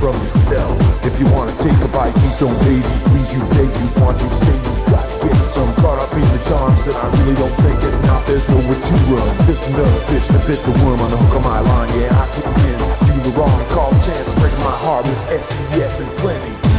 from yourself. If you wanna take a bite, please don't baby, please you beg you, want you say you got to get some. Caught up in the charms that I really don't think it. Now there's nowhere to run. There's another fish that bit the worm on the hook of my line. Yeah, I could win. Do the wrong, call chance, breaking my heart with SES and plenty.